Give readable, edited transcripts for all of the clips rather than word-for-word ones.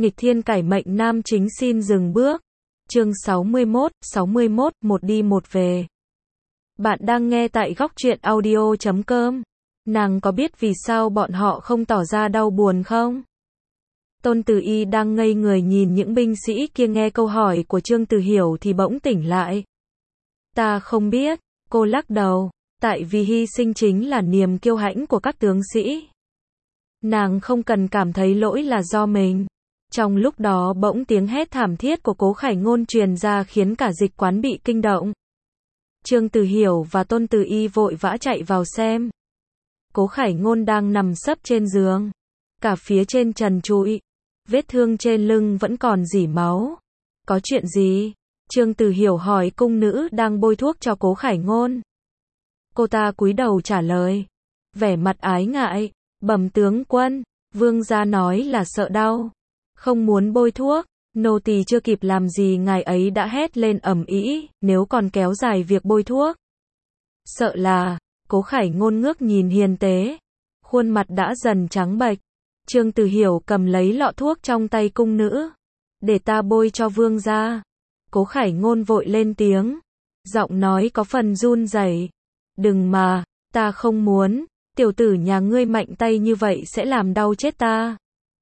Nghịch thiên cải mệnh nam chính xin dừng bước. Chương 61, một đi một về. Bạn đang nghe tại góc truyện audio.com. Nàng có biết vì sao bọn họ không tỏ ra đau buồn không? Tôn Từ Y đang ngây người nhìn những binh sĩ kia, nghe câu hỏi của Trương Từ Hiểu thì bỗng tỉnh lại. Ta không biết, cô lắc đầu, tại vì hy sinh chính là niềm kiêu hãnh của các tướng sĩ. Nàng không cần cảm thấy lỗi là do mình. Trong lúc đó bỗng tiếng hét thảm thiết của Cố Khải Ngôn truyền ra khiến cả dịch quán bị kinh động. Trương Từ Hiểu và Tôn Từ Y vội vã chạy vào xem. Cố Khải Ngôn đang nằm sấp trên giường, cả phía trên trần trụi, vết thương trên lưng vẫn còn rỉ máu. Có chuyện gì? Trương Từ Hiểu hỏi cung nữ đang bôi thuốc cho Cố Khải Ngôn. Cô ta cúi đầu trả lời, vẻ mặt ái ngại, bẩm tướng quân, vương gia nói là sợ đau, không muốn bôi thuốc. Nô tỳ chưa kịp làm gì ngài ấy đã hét lên ầm ĩ, nếu còn kéo dài việc bôi thuốc. Sợ là, Cố Khải Ngôn ngước nhìn hiền tế, khuôn mặt đã dần trắng bệch. Trương Từ Hiểu cầm lấy lọ thuốc trong tay cung nữ, để ta bôi cho vương gia. Cố Khải Ngôn vội lên tiếng, giọng nói có phần run rẩy, đừng mà, ta không muốn, tiểu tử nhà ngươi mạnh tay như vậy sẽ làm đau chết ta.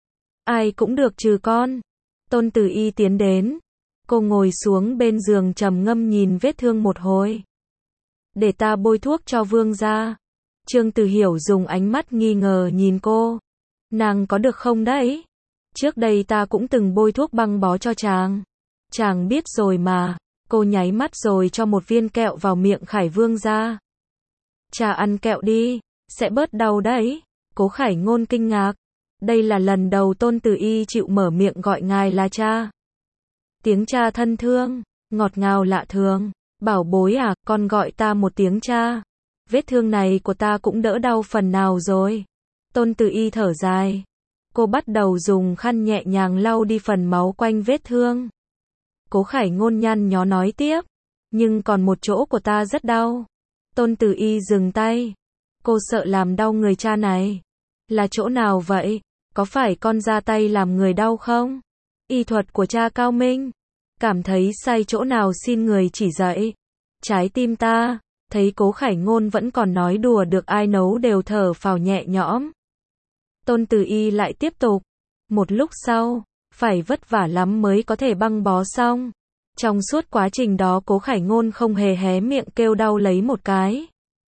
Ai cũng được trừ con. Tôn Từ Y tiến đến, cô ngồi xuống bên giường trầm ngâm nhìn vết thương một hồi. Để ta bôi thuốc cho vương gia. Trương Từ Hiểu dùng ánh mắt nghi ngờ nhìn cô. Nàng có được không đấy? Trước đây ta cũng từng bôi thuốc băng bó cho chàng. Chàng biết rồi mà. Cô nháy mắt rồi cho một viên kẹo vào miệng Khải vương gia. Cha ăn kẹo đi, sẽ bớt đau đấy. Cố Khải Ngôn kinh ngạc. Đây là lần đầu Tôn Từ Y chịu mở miệng gọi ngài là cha. Tiếng cha thân thương, ngọt ngào lạ thường. Bảo bối à, con gọi ta một tiếng cha. Vết thương này của ta cũng đỡ đau phần nào rồi. Tôn Từ Y thở dài. Cô bắt đầu dùng khăn nhẹ nhàng lau đi phần máu quanh vết thương. Cố Khải Ngôn nhăn nhó nói tiếp. Nhưng còn một chỗ của ta rất đau. Tôn Từ Y dừng tay. Cô sợ làm đau người cha này. Là chỗ nào vậy? Có phải con ra tay làm người đau không? Y thuật của cha cao minh. Cảm thấy sai chỗ nào xin người chỉ dạy. Trái tim ta, thấy Cố Khải Ngôn vẫn còn nói đùa được ai nấu đều thở phào nhẹ nhõm. Tôn Từ Y lại tiếp tục. Một lúc sau, phải vất vả lắm mới có thể băng bó xong. Trong suốt quá trình đó Cố Khải Ngôn không hề hé miệng kêu đau lấy một cái.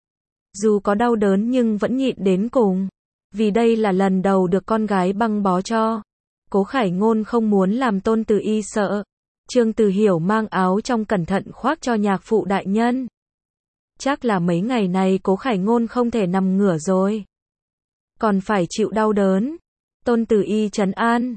Dù có đau đớn nhưng vẫn nhịn đến cùng. Vì đây là lần đầu được con gái băng bó cho. Cố Khải Ngôn không muốn làm Tôn Từ Y sợ. Trương Từ Hiểu mang áo trong cẩn thận khoác cho nhạc phụ đại nhân. Chắc là mấy ngày này Cố Khải Ngôn không thể nằm ngửa rồi. Còn phải chịu đau đớn. Tôn Từ Y trấn an.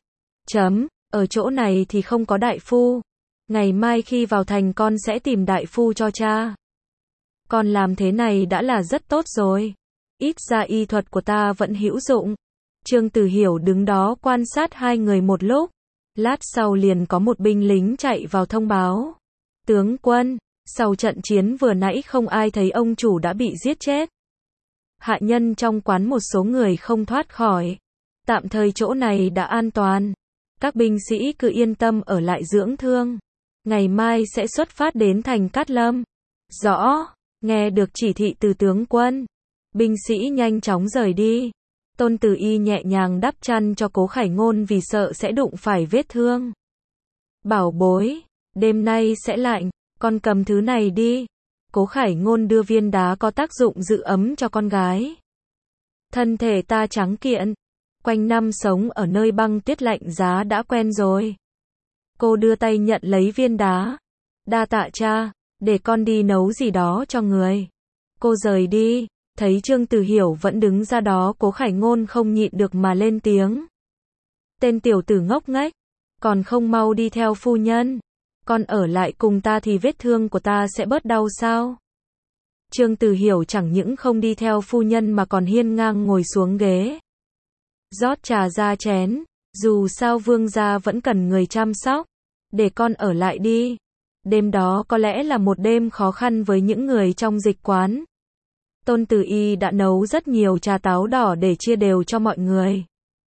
Ở chỗ này thì không có đại phu. Ngày mai khi vào thành con sẽ tìm đại phu cho cha. Con làm thế này đã là rất tốt rồi. Ít ra y thuật của ta vẫn hữu dụng. Trương Từ Hiểu đứng đó quan sát hai người một lúc. Lát sau liền có một binh lính chạy vào thông báo. Tướng quân, sau trận chiến vừa nãy không ai thấy ông chủ đã bị giết chết. Hạ nhân trong quán một số người không thoát khỏi. Tạm thời chỗ này đã an toàn. Các binh sĩ cứ yên tâm ở lại dưỡng thương. Ngày mai sẽ xuất phát đến thành Cát Lâm. Rõ, nghe được chỉ thị từ tướng quân. Binh sĩ nhanh chóng rời đi. Tôn Từ Y nhẹ nhàng đắp chăn cho Cố Khải Ngôn vì sợ sẽ đụng phải vết thương. Bảo bối, đêm nay sẽ lạnh, con cầm thứ này đi. Cố Khải Ngôn đưa viên đá có tác dụng giữ ấm cho con gái. Thân thể ta trắng kiện, quanh năm sống ở nơi băng tuyết lạnh giá đã quen rồi. Cô đưa tay nhận lấy viên đá. Đa tạ cha, để con đi nấu gì đó cho người. Cô rời đi. Thấy Trương Từ Hiểu vẫn đứng ra đó, Cố Khải Ngôn không nhịn được mà lên tiếng. Tên tiểu tử ngốc nghếch, còn không mau đi theo phu nhân. Con ở lại cùng ta thì vết thương của ta sẽ bớt đau sao? Trương Từ Hiểu chẳng những không đi theo phu nhân mà còn hiên ngang ngồi xuống ghế. Rót trà ra chén, dù sao vương gia vẫn cần người chăm sóc. Để con ở lại đi. Đêm đó có lẽ là một đêm khó khăn với những người trong dịch quán. Tôn Từ Y đã nấu rất nhiều trà táo đỏ để chia đều cho mọi người.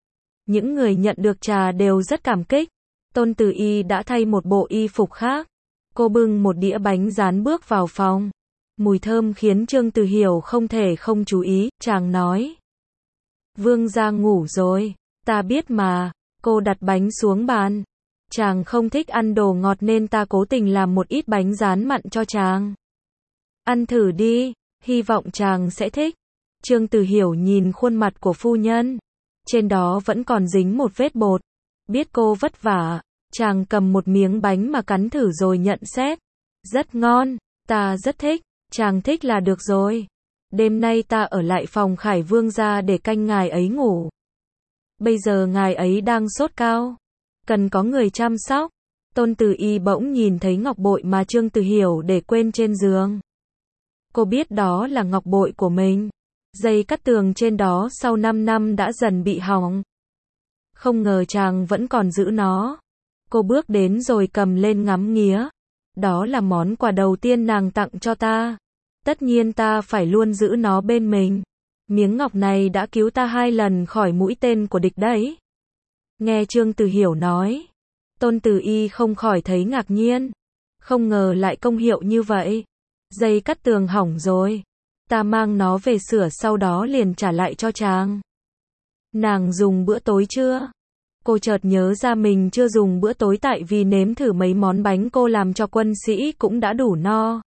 Những người nhận được trà đều rất cảm kích. Tôn Từ Y đã thay một bộ y phục khác. Cô bưng một đĩa bánh rán bước vào phòng. Mùi thơm khiến Trương Từ Hiểu không thể không chú ý, chàng nói. Vương gia ngủ rồi, ta biết mà. Cô đặt bánh xuống bàn. Chàng không thích ăn đồ ngọt nên ta cố tình làm một ít bánh rán mặn cho chàng. Ăn thử đi, hy vọng chàng sẽ thích. Trương Từ Hiểu nhìn khuôn mặt của phu nhân. Trên đó vẫn còn dính một vết bột. Biết cô vất vả, chàng cầm một miếng bánh mà cắn thử rồi nhận xét. Rất ngon, ta rất thích, chàng thích là được rồi. Đêm nay ta ở lại phòng Khải Vương gia để canh ngài ấy ngủ. Bây giờ ngài ấy đang sốt cao, cần có người chăm sóc. Tôn Từ Y bỗng nhìn thấy ngọc bội mà Trương Từ Hiểu để quên trên giường. Cô biết đó là ngọc bội của mình. Dây cắt tường trên đó sau 5 năm đã dần bị hỏng. Không ngờ chàng vẫn còn giữ nó. Cô bước đến rồi cầm lên ngắm nghía. Đó là món quà đầu tiên nàng tặng cho ta. Tất nhiên ta phải luôn giữ nó bên mình. Miếng ngọc này đã cứu ta 2 lần khỏi mũi tên của địch đấy. Nghe Trương Từ Hiểu nói, Tôn Từ Y không khỏi thấy ngạc nhiên. Không ngờ lại công hiệu như vậy. Dây cắt tường hỏng rồi. Ta mang nó về sửa sau đó liền trả lại cho chàng. Nàng dùng bữa tối chưa? Cô chợt nhớ ra mình chưa dùng bữa tối tại vì nếm thử mấy món bánh cô làm cho quân sĩ cũng đã đủ no.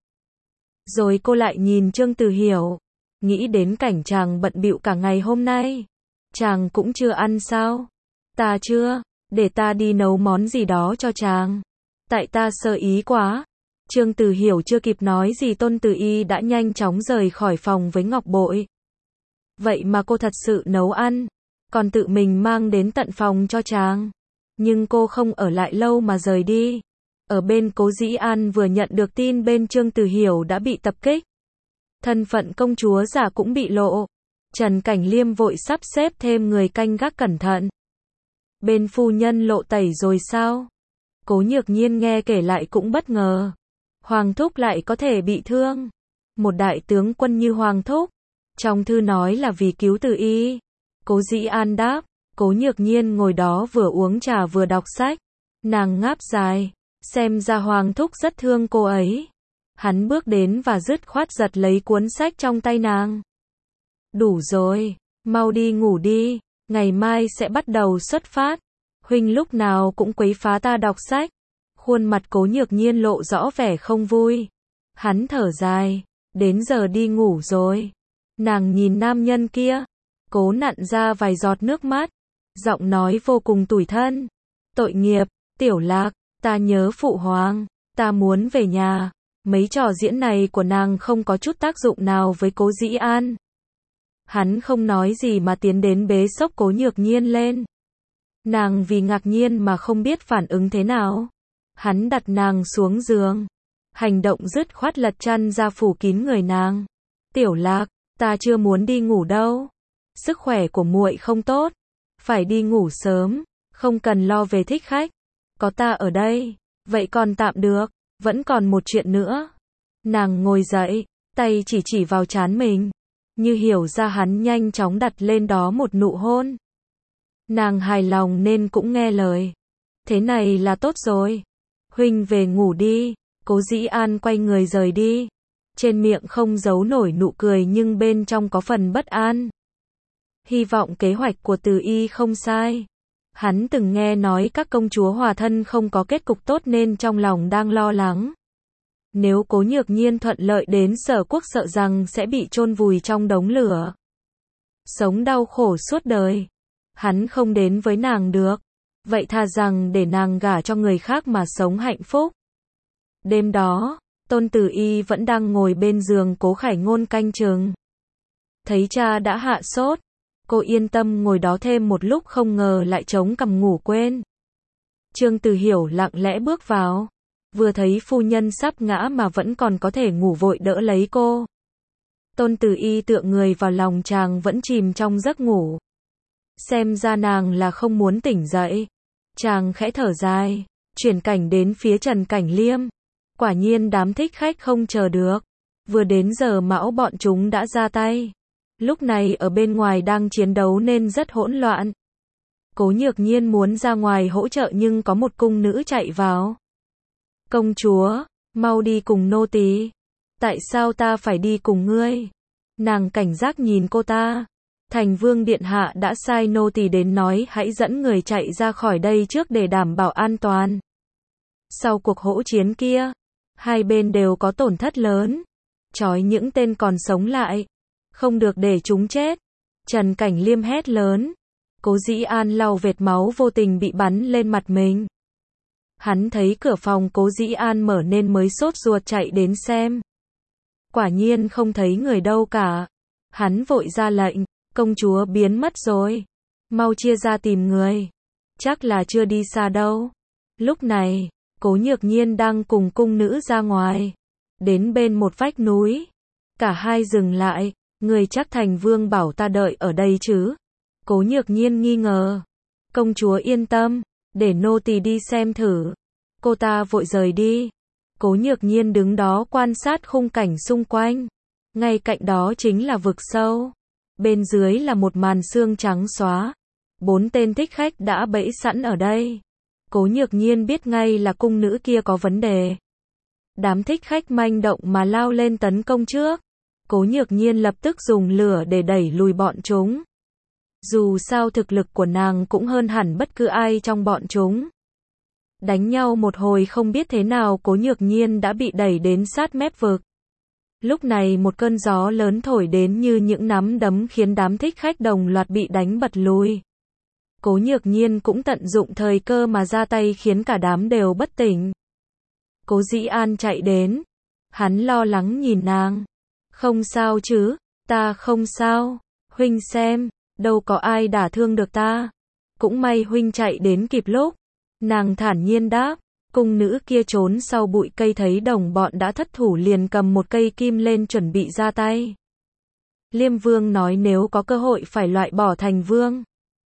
Rồi cô lại nhìn Trương Từ Hiểu. Nghĩ đến cảnh chàng bận bịu cả ngày hôm nay. Chàng cũng chưa ăn sao? Ta chưa, để ta đi nấu món gì đó cho chàng. Tại ta sơ ý quá. Trương Từ Hiểu chưa kịp nói gì Tôn Từ Y đã nhanh chóng rời khỏi phòng với ngọc bội. Vậy mà cô thật sự nấu ăn, còn tự mình mang đến tận phòng cho chàng. Nhưng cô không ở lại lâu mà rời đi. Ở bên Cố Dĩ An vừa nhận được tin bên Trương Từ Hiểu đã bị tập kích. Thân phận công chúa giả cũng bị lộ. Trần Cảnh Liêm vội sắp xếp thêm người canh gác cẩn thận. Bên phu nhân lộ tẩy rồi sao? Cố Nhược Nhiên nghe kể lại cũng bất ngờ. Hoàng thúc lại có thể bị thương. Một đại tướng quân như Hoàng thúc. Trong thư nói là vì cứu Từ Y. Cố Dĩ An đáp. Cố Nhược Nhiên ngồi đó vừa uống trà vừa đọc sách. Nàng ngáp dài. Xem ra Hoàng thúc rất thương cô ấy. Hắn bước đến và dứt khoát giật lấy cuốn sách trong tay nàng. Đủ rồi, mau đi ngủ đi, ngày mai sẽ bắt đầu xuất phát. Huynh lúc nào cũng quấy phá ta đọc sách. Khuôn mặt Cố Nhược Nhiên lộ rõ vẻ không vui. Hắn thở dài, đến giờ đi ngủ rồi. Nàng nhìn nam nhân kia, cố nặn ra vài giọt nước mắt, giọng nói vô cùng tủi thân. Tội nghiệp, Tiểu Lạc, ta nhớ phụ hoàng, ta muốn về nhà. Mấy trò diễn này của nàng không có chút tác dụng nào với Cố Dĩ An. Hắn không nói gì mà tiến đến bế xốc Cố Nhược Nhiên lên. Nàng vì ngạc nhiên mà không biết phản ứng thế nào. Hắn đặt nàng xuống giường. Hành động dứt khoát lật chăn ra phủ kín người nàng. Tiểu Lạc, ta chưa muốn đi ngủ đâu. Sức khỏe của muội không tốt. Phải đi ngủ sớm. Không cần lo về thích khách. Có ta ở đây. Vậy còn tạm được. Vẫn còn một chuyện nữa. Nàng ngồi dậy. Tay chỉ vào trán mình. Như hiểu ra hắn nhanh chóng đặt lên đó một nụ hôn. Nàng hài lòng nên cũng nghe lời. Thế này là tốt rồi. Huynh về ngủ đi. Cố Dĩ An quay người rời đi. Trên miệng không giấu nổi nụ cười nhưng bên trong có phần bất an. Hy vọng kế hoạch của Từ Y không sai. Hắn từng nghe nói các công chúa hòa thân không có kết cục tốt nên trong lòng đang lo lắng. Nếu Cố Nhược Nhiên thuận lợi đến Sở Quốc sợ rằng sẽ bị chôn vùi trong đống lửa. Sống đau khổ suốt đời. Hắn không đến với nàng được. Vậy thà rằng để nàng gả cho người khác mà sống hạnh phúc. Đêm đó, Tôn Từ Y vẫn đang ngồi bên giường Cố Khải Ngôn canh chừng. Thấy cha đã hạ sốt, cô yên tâm ngồi đó thêm một lúc không ngờ lại chống cằm ngủ quên. Trương Từ Hiểu lặng lẽ bước vào. Vừa thấy phu nhân sắp ngã mà vẫn còn có thể ngủ vội đỡ lấy cô. Tôn Từ Y tựa người vào lòng chàng vẫn chìm trong giấc ngủ. Xem ra nàng là không muốn tỉnh dậy. Chàng khẽ thở dài, chuyển cảnh đến phía Trần Cảnh Liêm. Quả nhiên đám thích khách không chờ được. Vừa đến giờ mão bọn chúng đã ra tay. Lúc này ở bên ngoài đang chiến đấu nên rất hỗn loạn. Cố Nhược Nhiên muốn ra ngoài hỗ trợ nhưng có một cung nữ chạy vào. Công chúa, mau đi cùng nô tỳ. Tại sao ta phải đi cùng ngươi? Nàng cảnh giác nhìn cô ta. Thành Vương điện hạ đã sai nô tỳ đến nói hãy dẫn người chạy ra khỏi đây trước để đảm bảo an toàn. Sau cuộc hỗn chiến kia, hai bên đều có tổn thất lớn. Trói những tên còn sống lại. Không được để chúng chết. Trần Cảnh Liêm hét lớn. Cố Dĩ An lau vệt máu vô tình bị bắn lên mặt mình. Hắn thấy cửa phòng Cố Dĩ An mở nên mới sốt ruột chạy đến xem. Quả nhiên không thấy người đâu cả. Hắn vội ra lệnh, công chúa biến mất rồi. Mau chia ra tìm người. Chắc là chưa đi xa đâu. Lúc này, Cố Nhược Nhiên đang cùng cung nữ ra ngoài. Đến bên một vách núi. Cả hai dừng lại. Người chắc Thành Vương bảo ta đợi ở đây chứ? Cố Nhược Nhiên nghi ngờ. Công chúa yên tâm, để nô tỳ đi xem thử. Cô ta vội rời đi. Cố Nhược Nhiên đứng đó quan sát khung cảnh xung quanh. Ngay cạnh đó chính là vực sâu. Bên dưới là một màn xương trắng xóa. 4 tên thích khách đã bẫy sẵn ở đây. Cố Nhược Nhiên biết ngay là cung nữ kia có vấn đề. Đám thích khách manh động mà lao lên tấn công trước. Cố Nhược Nhiên lập tức dùng lửa để đẩy lùi bọn chúng. Dù sao thực lực của nàng cũng hơn hẳn bất cứ ai trong bọn chúng. Đánh nhau một hồi không biết thế nào Cố Nhược Nhiên đã bị đẩy đến sát mép vực. Lúc này một cơn gió lớn thổi đến như những nắm đấm khiến đám thích khách đồng loạt bị đánh bật lùi. Cố Nhược Nhiên cũng tận dụng thời cơ mà ra tay khiến cả đám đều bất tỉnh. Cố Dĩ An chạy đến. Hắn lo lắng nhìn nàng. Không sao chứ, ta không sao. Huynh xem, đâu có ai đả thương được ta. Cũng may huynh chạy đến kịp lúc. Nàng thản nhiên đáp. Cung nữ kia trốn sau bụi cây thấy đồng bọn đã thất thủ liền cầm một cây kim lên chuẩn bị ra tay. Liêm Vương nói nếu có cơ hội phải loại bỏ Thành Vương.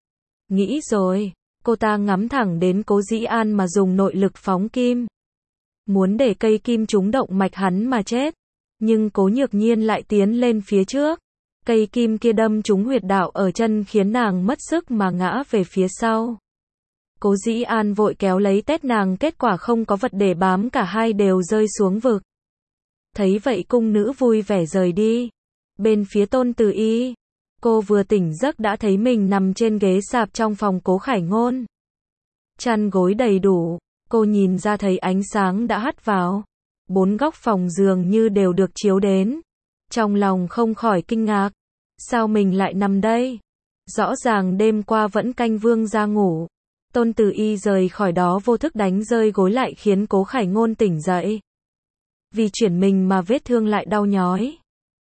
Nghĩ rồi, cô ta ngắm thẳng đến Cố Dĩ An mà dùng nội lực phóng kim. Muốn để cây kim trúng động mạch hắn mà chết. Nhưng Cố Nhược Nhiên lại tiến lên phía trước. Cây kim kia đâm trúng huyệt đạo ở chân khiến nàng mất sức mà ngã về phía sau. Cố Dĩ An vội kéo lấy tét nàng, kết quả không có vật để bám, cả hai đều rơi xuống vực. Thấy vậy cung nữ vui vẻ rời đi. Bên phía Tôn Từ Y, cô vừa tỉnh giấc đã thấy mình nằm trên ghế sạp trong phòng Cố Khải Ngôn. Chăn gối đầy đủ, cô nhìn ra thấy ánh sáng đã hắt vào. 4 góc phòng giường như đều được chiếu đến. Trong lòng không khỏi kinh ngạc. Sao mình lại nằm đây? Rõ ràng đêm qua vẫn canh Vương ra ngủ. Tôn Từ Y rời khỏi đó vô thức đánh rơi gối lại khiến Cố Khải Ngôn tỉnh dậy. Vì chuyển mình mà vết thương lại đau nhói.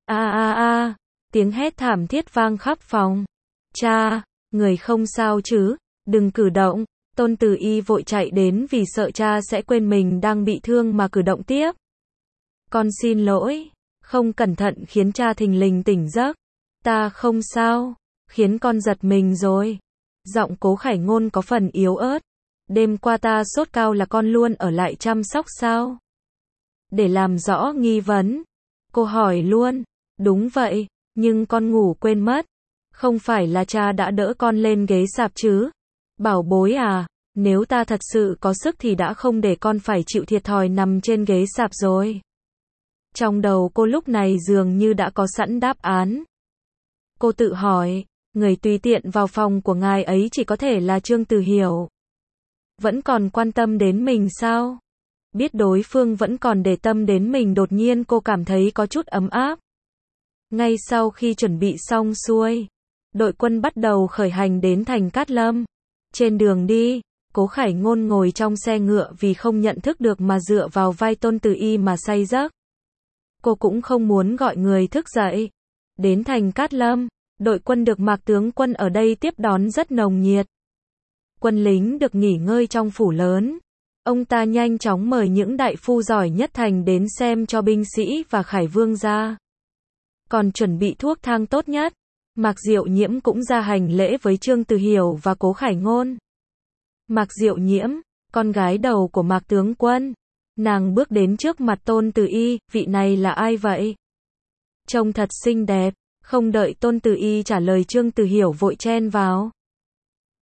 Tiếng hét thảm thiết vang khắp phòng. Cha, người không sao chứ? Đừng cử động. Tôn Từ Y vội chạy đến vì sợ cha sẽ quên mình đang bị thương mà cử động tiếp. Con xin lỗi, không cẩn thận khiến cha thình lình tỉnh giấc. Ta không sao, khiến con giật mình rồi. Giọng Cố Khải Ngôn có phần yếu ớt. Đêm qua ta sốt cao là con luôn ở lại chăm sóc sao? Để làm rõ nghi vấn, cô hỏi luôn. Đúng vậy, nhưng con ngủ quên mất. Không phải là cha đã đỡ con lên ghế sạp chứ? Bảo bối à, nếu ta thật sự có sức thì đã không để con phải chịu thiệt thòi nằm trên ghế sạp rồi. Trong đầu cô lúc này dường như đã có sẵn đáp án. Cô tự hỏi, người tùy tiện vào phòng của ngài ấy chỉ có thể là Trương Từ Hiểu. Vẫn còn quan tâm đến mình sao? Biết đối phương vẫn còn để tâm đến mình, đột nhiên cô cảm thấy có chút ấm áp. Ngay sau khi chuẩn bị xong xuôi, đội quân bắt đầu khởi hành đến thành Cát Lâm. Trên đường đi, Cố Khải Ngôn ngồi trong xe ngựa vì không nhận thức được mà dựa vào vai Tôn Từ Y mà say giấc. Cô cũng không muốn gọi người thức dậy. Đến thành Cát Lâm, đội quân được Mạc tướng quân ở đây tiếp đón rất nồng nhiệt. Quân lính được nghỉ ngơi trong phủ lớn. Ông ta nhanh chóng mời những đại phu giỏi nhất thành đến xem cho binh sĩ và Khải Vương ra. Còn chuẩn bị thuốc thang tốt nhất. Mạc Diệu Nhiễm cũng ra hành lễ với Trương Từ Hiểu và Cố Khải Ngôn. Mạc Diệu Nhiễm, con gái đầu của Mạc tướng quân. Nàng bước đến trước mặt Tôn Từ Y, vị này là ai vậy? Trông thật xinh đẹp. Không đợi Tôn Từ Y trả lời Trương Từ Hiểu vội chen vào.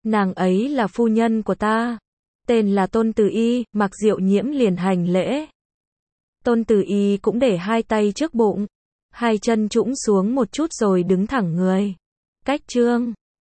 Nàng ấy là phu nhân của ta. Tên là Tôn Từ Y, Mạc Diệu Nhiễm liền hành lễ. Tôn Từ Y cũng để hai tay trước bụng, hai chân trũng xuống một chút rồi đứng thẳng người. Cách chương